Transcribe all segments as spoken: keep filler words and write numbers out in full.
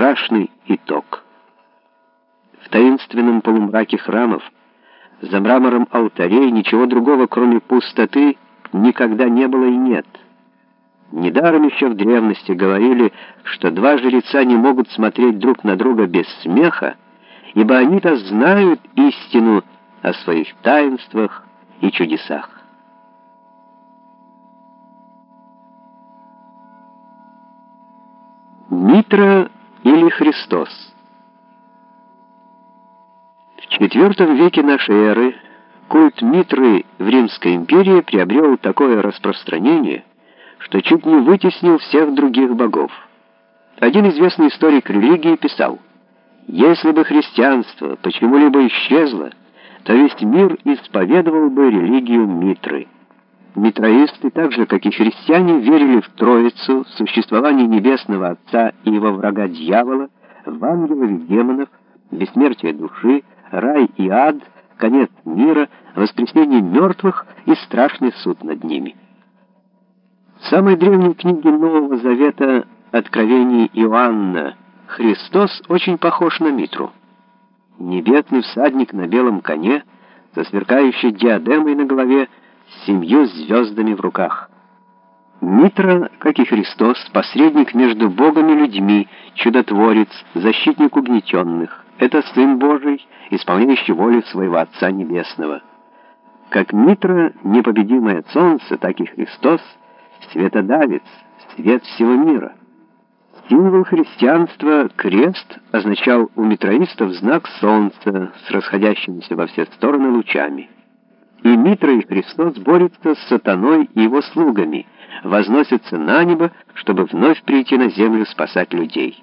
страшный итог. В таинственном полумраке храмов, за мрамором алтарей ничего другого, кроме пустоты, никогда не было и нет. Недаром еще в древности говорили, что два жреца не могут смотреть друг на друга без смеха, ибо они-то знают истину о своих таинствах и чудесах. Митра или Христос. В четвёртом веке нашей эры культ Митры в Римской империи приобрел такое распространение, что чуть не вытеснил всех других богов. Один известный историк религии писал: «Если бы христианство почему-либо исчезло, то весь мир исповедовал бы религию Митры». Митраисты, так же как и христиане, верили в Троицу, в существование Небесного Отца и его врага дьявола, в ангелов и демонов, бессмертие души, рай и ад, конец мира, воскресение мертвых и страшный суд над ними. В самой древней книге Нового Завета Откровений Иоанна Христос очень похож на Митру. Небесный всадник на белом коне, со сверкающей диадемой на голове, с семью звездами в руках. Митра, как и Христос, посредник между Богом и людьми, чудотворец, защитник угнетенных. Это Сын Божий, исполняющий волю своего Отца Небесного. Как Митра, непобедимое солнце, так и Христос, светодавец, свет всего мира. Символ христианства, крест, означал у митраистов знак солнца с расходящимися во все стороны лучами. И Митра и Христос борются с сатаной и его слугами, возносятся на небо, чтобы вновь прийти на землю спасать людей.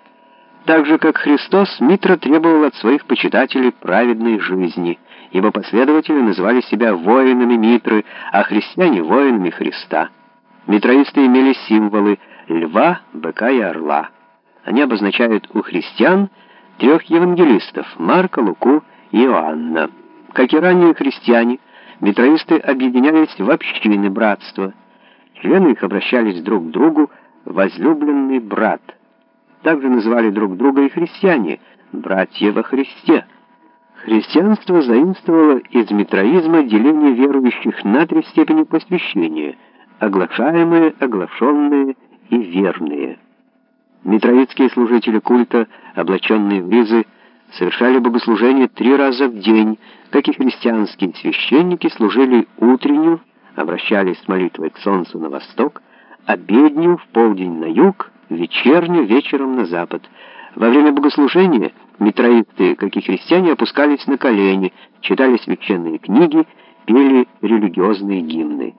Так же, как Христос, Митра требовал от своих почитателей праведной жизни. Его последователи называли себя воинами Митры, а христиане — воинами Христа. Митраисты имели символы льва, быка и орла. Они обозначают у христиан трех евангелистов — Марка, Луку и Иоанна. Как и ранние христиане, митраисты объединялись в общины братства. Члены их обращались друг к другу «возлюбленный брат». Также называли друг друга и христиане «братья во Христе». Христианство заимствовало из митраизма деление верующих на три степени посвящения: оглашаемые, оглашенные и верные. Митраистские служители культа, облаченные в ризы, совершали богослужение три раза в день, как и христианские священники служили утреннюю, обращались с молитвой к солнцу на восток, обедню в полдень на юг, вечернюю вечером на запад. Во время богослужения митраисты, как и христиане, опускались на колени, читали священные книги, пели религиозные гимны.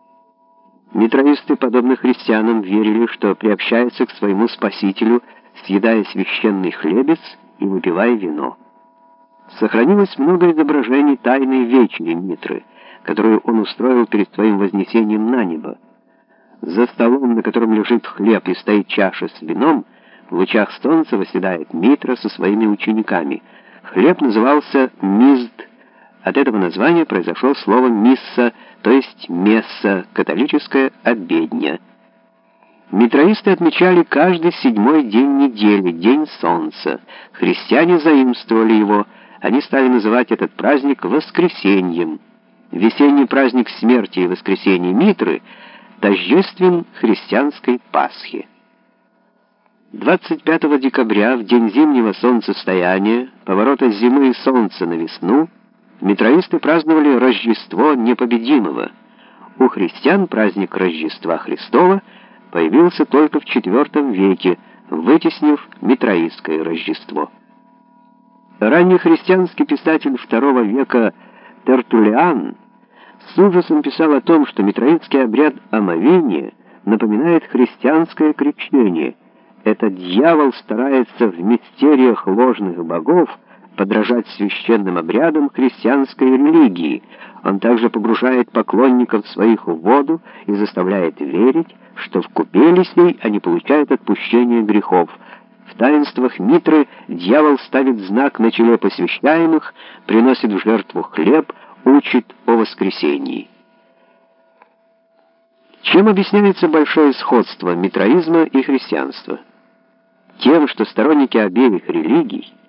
Митраисты, подобно христианам, верили, что приобщаются к своему Спасителю, съедая священный хлебец и выпивая вино. Сохранилось много изображений тайной вечери Митры, которую он устроил перед своим вознесением на небо. За столом, на котором лежит хлеб и стоит чаша с вином, в лучах солнца восседает Митра со своими учениками. Хлеб назывался мизд. От этого названия произошло слово «мисса», то есть месса, католическая обедня. Митраисты отмечали каждый седьмой день недели, день солнца. Христиане заимствовали его. Они стали называть этот праздник воскресеньем. Весенний праздник смерти и воскресения Митры тождествен христианской Пасхе. двадцать пятого декабря, в день зимнего солнцестояния, поворота зимы и солнца на весну, митраисты праздновали Рождество Непобедимого. У христиан праздник Рождества Христова появился только в четвёртом веке, вытеснив митраистское Рождество. Ранний христианский писатель второго века Тертуллиан с ужасом писал о том, что митраистский обряд омовения напоминает христианское крещение. Этот дьявол старается в мистериях ложных богов подражать священным обрядам христианской религии. Он также погружает поклонников своих в воду и заставляет верить, что в купели сей они получают отпущение грехов. В таинствах Митры дьявол ставит знак на челе посвящаемых, приносит в жертву хлеб, учит о воскресении. Чем объясняется большое сходство митраизма и христианства? тем, что сторонники обеих религий